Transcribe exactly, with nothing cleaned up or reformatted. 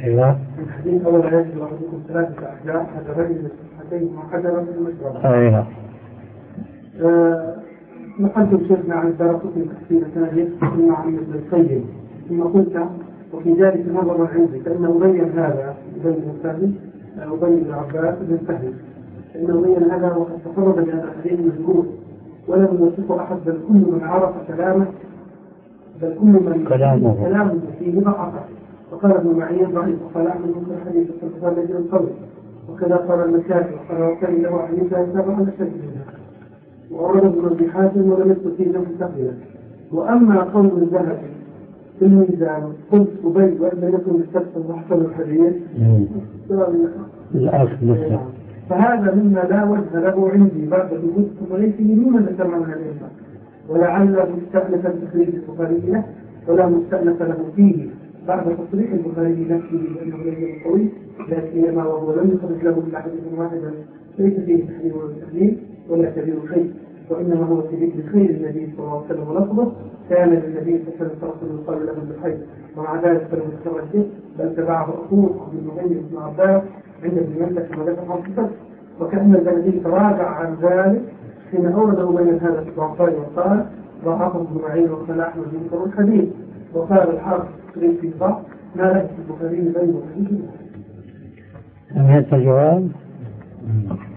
أيوة. الحديث أولا يجب أحدكم ثلاثة أحجار حجرين من الصحتين وحجرا من المشرب. أيوة. نقلت شيخنا عن الدراسة تفسير ثانية ثم عن ابن القيم ثم قلت وفي ذلك نظر عندي فإنه بين هذا بين الثاني وبين ابن عباس بن فهد إنه بين هذا وقد تفرد بأن الحديث مجهول ولم يوثق أحد بل كل من عرف كلامه بل كل من كلامه كلامه فيه ضعفه. وقال ابن معين ضعيف وقال أحمد بن الحديث وقال الذي القول وكذا قال المكاتب وقال وكان له حديثا يتابع على الشك منها وأورد ابن أبي حاتم ولم يكن فيه له تقريبا. وأما قول الذهبي في الميزان قلت أبي وإن يكن بالسبب وحسن الحديث فهذا مما لا وجه له عندي بعد وجود تضعيفه ممن ذكر من هذه الأمة ولعل مستأنفا تخريج البخاري له ولا مستأنف له فيه بعد تصريح البخاري نفسه بأنه ليس قوي لكنما وهو لم يخرج له إلا حديث واحدا ليس فيه تحريم ولا تحليل ولا كبير خير وإنما هو في ذكر خير النبي صلى الله عليه وسلم ولفظه كان للنبي صلى الله عليه وسلم يقال له بالخير ومع ذلك فلم يتخرج بل تبعه أخوه عبد المغني بن عباس عند ابن مالك كما ذكر حافظه وكأن الذي تراجع عن ذلك حين أورده بين هذا الضعفين وقال ضعفه ابن معين وقال أحمد بن الحديث وقال الحافظ في ضعف ما له في البخاري بين الحديث. هذا الجواب